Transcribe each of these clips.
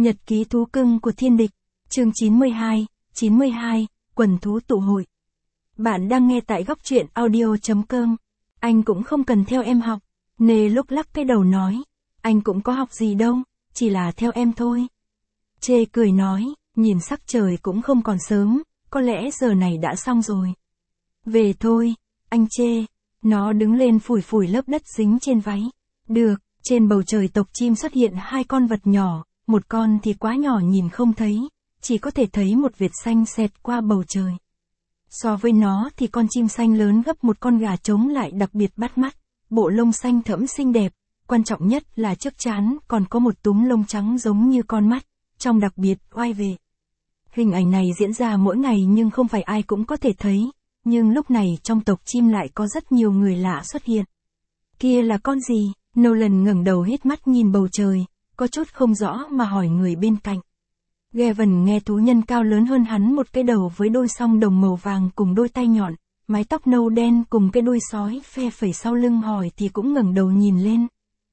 Nhật ký thú cưng của thiên địch, chương 92, quần thú tụ hội. Bạn đang nghe tại góc truyện audio.com. Anh cũng không cần theo em học. Nê lúc lắc cái đầu nói. Anh cũng có học gì đâu, chỉ là theo em thôi. Chê cười nói, nhìn sắc trời cũng không còn sớm, có lẽ giờ này đã xong rồi. Về thôi, anh Chê. Nó đứng lên phủi phủi lớp đất dính trên váy. Được, trên bầu trời tộc chim xuất hiện hai con vật nhỏ, một con thì quá nhỏ nhìn không thấy, chỉ có thể thấy một vệt xanh xẹt qua bầu trời. So với nó thì con chim xanh lớn gấp một con gà trống lại đặc biệt bắt mắt, bộ lông xanh thẫm xinh đẹp, quan trọng nhất là trước trán còn có một túm lông trắng giống như con mắt, trông đặc biệt oai vệ. Hình ảnh này diễn ra mỗi ngày nhưng không phải ai cũng có thể thấy, nhưng lúc này trong tộc chim lại có rất nhiều người lạ xuất hiện. Kia là con gì? Nolan ngẩng đầu hít mắt nhìn bầu trời, có chút không rõ mà hỏi người bên cạnh. Gavin nghe thú nhân cao lớn hơn hắn một cái đầu với đôi song đồng màu vàng cùng đôi tay nhọn, mái tóc nâu đen cùng cái đuôi sói phe phẩy sau lưng hỏi thì cũng ngẩng đầu nhìn lên.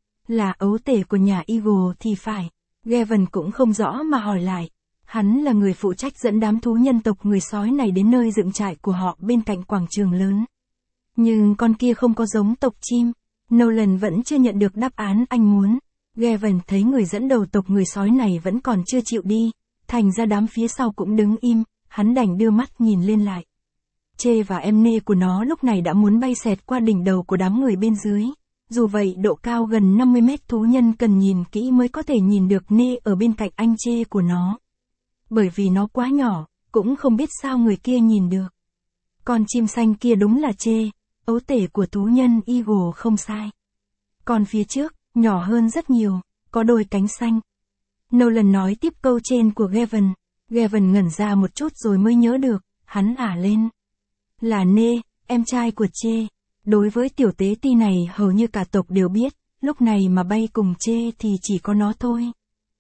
Là ấu tể của nhà Eagle thì phải. Gavin cũng không rõ mà hỏi lại. Hắn là người phụ trách dẫn đám thú nhân tộc người sói này đến nơi dựng trại của họ bên cạnh quảng trường lớn. Nhưng con kia không có giống tộc chim. Nolan vẫn chưa nhận được đáp án anh muốn. Gavin thấy người dẫn đầu tộc người sói này vẫn còn chưa chịu đi, thành ra đám phía sau cũng đứng im, hắn đành đưa mắt nhìn lên lại. Chê và em Nê của nó lúc này đã muốn bay xẹt qua đỉnh đầu của đám người bên dưới. Dù vậy độ cao gần 50 mét thú nhân cần nhìn kỹ mới có thể nhìn được Nê ở bên cạnh anh Chê của nó. Bởi vì nó quá nhỏ, cũng không biết sao người kia nhìn được. Con chim xanh kia đúng là Chê, ấu tể của thú nhân Eagle không sai. Còn phía trước, nhỏ hơn rất nhiều, có đôi cánh xanh. Nolan nói tiếp câu trên của Gavin. Gavin ngẩn ra một chút rồi mới nhớ được, hắn ả lên. Là Nê, em trai của Chê. Đối với tiểu tế ti này hầu như cả tộc đều biết, lúc này mà bay cùng Chê thì chỉ có nó thôi.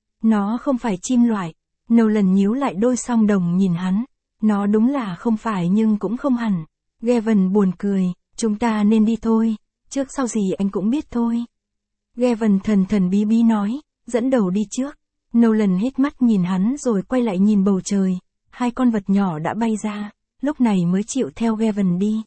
Nó không phải chim loại. Nolan nhíu lại đôi song đồng nhìn hắn. Nó đúng là không phải nhưng cũng không hẳn. Gavin buồn cười, chúng ta nên đi thôi, trước sau gì anh cũng biết thôi. Gavin thần thần bí bí nói, dẫn đầu đi trước. Nolan hít mắt nhìn hắn rồi quay lại nhìn bầu trời. Hai con vật nhỏ đã bay ra, lúc này mới chịu theo Gavin đi.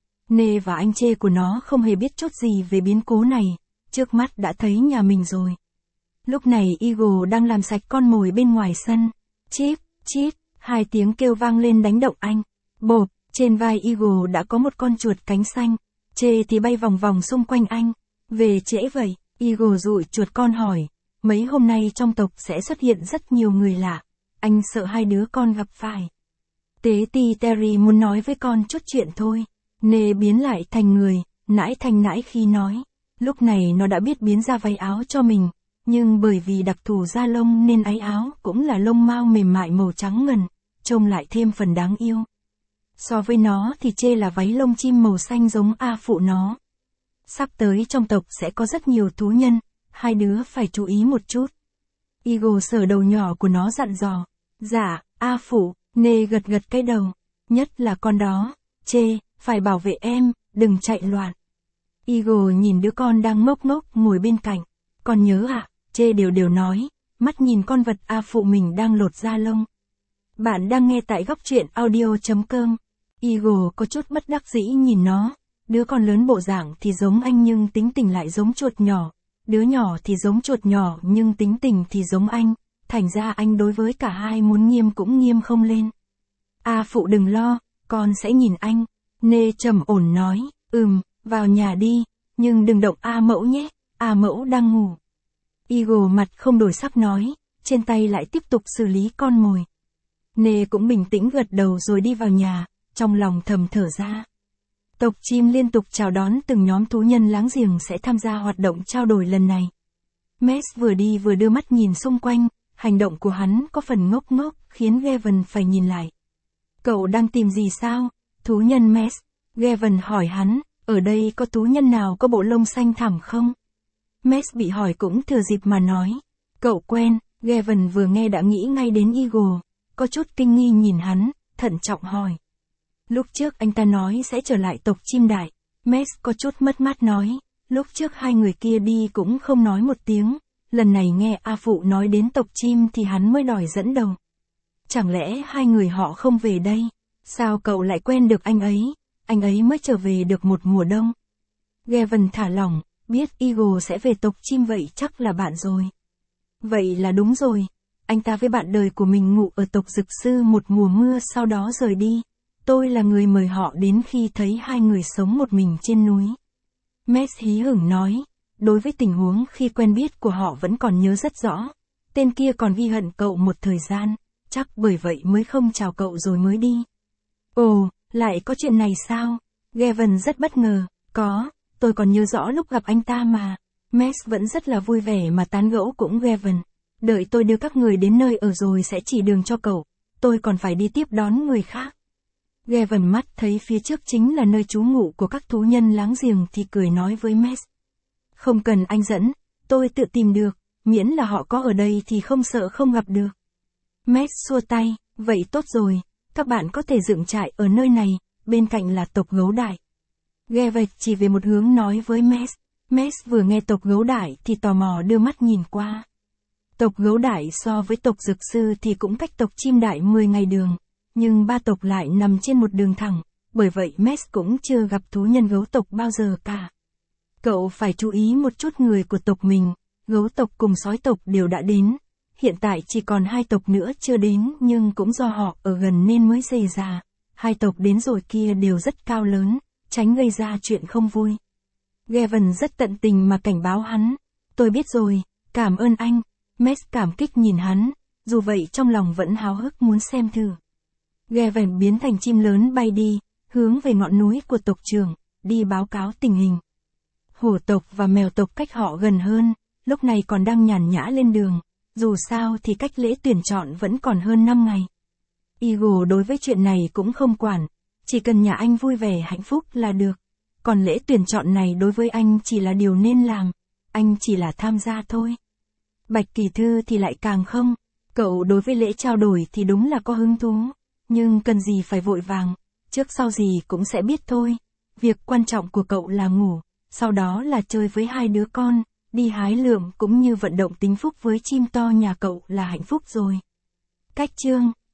Nê và anh Chê của nó không hề biết chút gì về biến cố này, trước mắt đã thấy nhà mình rồi. Lúc này Eagle đang làm sạch con mồi bên ngoài sân. Chip, chip, hai tiếng kêu vang lên đánh động anh. Bộp, trên vai Eagle đã có một con chuột cánh xanh. Chê thì bay vòng vòng xung quanh anh. Về trễ vậy, Eagle dụi chuột con hỏi. Mấy hôm nay trong tộc sẽ xuất hiện rất nhiều người lạ. Anh sợ hai đứa con gặp phải. Tế ti Terry muốn nói với con chút chuyện thôi. Nê biến lại thành người, nãi thanh nãi khi nói. Lúc này nó đã biết biến ra váy áo cho mình. Nhưng bởi vì đặc thù da lông nên áy áo cũng là lông mao mềm mại màu trắng ngần, trông lại thêm phần đáng yêu. So với nó thì Chê là váy lông chim màu xanh giống A phụ nó. Sắp tới trong tộc sẽ có rất nhiều thú nhân, hai đứa phải chú ý một chút. Eagle sờ đầu nhỏ của nó dặn dò. Dạ, A phụ, Nê gật gật cái đầu. Nhất là con đó, Chê, phải bảo vệ em, đừng chạy loạn. Eagle nhìn đứa con đang ngốc ngốc ngồi bên cạnh. Con nhớ ạ, Chê đều nói, mắt nhìn con vật A phụ mình đang lột da lông. Bạn đang nghe tại góc truyện audio.com. Eagle có chút bất đắc dĩ nhìn nó. Đứa con lớn bộ dạng thì giống anh nhưng tính tình lại giống chuột nhỏ. Đứa nhỏ thì giống chuột nhỏ nhưng tính tình thì giống anh. Thành ra anh đối với cả hai muốn nghiêm cũng nghiêm không lên. A phụ đừng lo, con sẽ nhìn anh. Nê trầm ổn nói, vào nhà đi, nhưng đừng động A mẫu nhé, A mẫu đang ngủ. Eagle mặt không đổi sắc nói, trên tay lại tiếp tục xử lý con mồi. Nê cũng bình tĩnh gật đầu rồi đi vào nhà, trong lòng thầm thở ra. Tộc chim liên tục chào đón từng nhóm thú nhân láng giềng sẽ tham gia hoạt động trao đổi lần này. Mess vừa đi vừa đưa mắt nhìn xung quanh, hành động của hắn có phần ngốc ngốc, khiến Gavin phải nhìn lại. Cậu đang tìm gì sao? Thú nhân Mess. Gavin hỏi hắn, ở đây có thú nhân nào có bộ lông xanh thẳm không? Mess bị hỏi cũng thừa dịp mà nói. Cậu quen, Gavin vừa nghe đã nghĩ ngay đến Eagle, có chút kinh nghi nhìn hắn, thận trọng hỏi. Lúc trước anh ta nói sẽ trở lại tộc chim đại. Mess có chút mất mát nói, lúc trước hai người kia đi cũng không nói một tiếng, Lần này nghe A Phụ nói đến tộc chim thì hắn mới đòi dẫn đầu. Chẳng lẽ hai người họ không về đây? Sao cậu lại quen được anh ấy mới trở về được một mùa đông. Gavin thả lỏng, biết Eagle sẽ về tộc chim vậy chắc là bạn rồi. Vậy là đúng rồi, anh ta với bạn đời của mình ngủ ở tộc Dực Sư một mùa mưa sau đó rời đi. Tôi là người mời họ đến khi thấy hai người sống một mình trên núi. Max hí hửng nói, đối với tình huống khi quen biết của họ vẫn còn nhớ rất rõ. Tên kia còn ghi hận cậu một thời gian, chắc bởi vậy mới không chào cậu rồi mới đi. Ồ, lại có chuyện này sao? Gavin rất bất ngờ, có, tôi còn nhớ rõ lúc gặp anh ta mà. Max vẫn rất là vui vẻ mà tán gẫu cũng Gavin. Đợi tôi đưa các người đến nơi ở rồi sẽ chỉ đường cho cậu, tôi còn phải đi tiếp đón người khác. Gavin mắt thấy phía trước chính là nơi trú ngụ của các thú nhân láng giềng thì cười nói với Max. Không cần anh dẫn, tôi tự tìm được, miễn là họ có ở đây thì không sợ không gặp được. Max xua tay, vậy tốt rồi, các bạn có thể dựng trại ở nơi này, bên cạnh là tộc Gấu Đại. Gavin chỉ về một hướng nói với Max. Max vừa nghe tộc Gấu Đại thì tò mò đưa mắt nhìn qua. Tộc Gấu Đại so với tộc Dực Sư thì cũng cách tộc Chim Đại 10 ngày đường, nhưng ba tộc lại nằm trên một đường thẳng, bởi vậy Max cũng chưa gặp thú nhân gấu tộc bao giờ cả. Cậu phải chú ý một chút người của tộc mình, gấu tộc cùng sói tộc đều đã đến, hiện tại chỉ còn hai tộc nữa chưa đến nhưng cũng do họ ở gần nên mới xảy ra, hai tộc đến rồi kia đều rất cao lớn, tránh gây ra chuyện không vui. Gavin rất tận tình mà cảnh báo hắn, tôi biết rồi, cảm ơn anh. Max cảm kích nhìn hắn, dù vậy trong lòng vẫn háo hức muốn xem thử. Gavin biến thành chim lớn bay đi, hướng về ngọn núi của tộc trưởng, đi báo cáo tình hình. Hổ tộc và mèo tộc cách họ gần hơn, lúc này còn đang nhàn nhã lên đường, dù sao thì cách lễ tuyển chọn vẫn còn hơn 5 ngày. Eagle đối với chuyện này cũng không quản, chỉ cần nhà anh vui vẻ hạnh phúc là được, còn lễ tuyển chọn này đối với anh chỉ là điều nên làm, anh chỉ là tham gia thôi. Bạch Kỳ Thư thì lại càng không, cậu đối với lễ trao đổi thì đúng là có hứng thú, nhưng cần gì phải vội vàng, trước sau gì cũng sẽ biết thôi. Việc quan trọng của cậu là ngủ, sau đó là chơi với hai đứa con, đi hái lượm cũng như vận động tính phúc với chim to nhà cậu là hạnh phúc rồi. Cách chương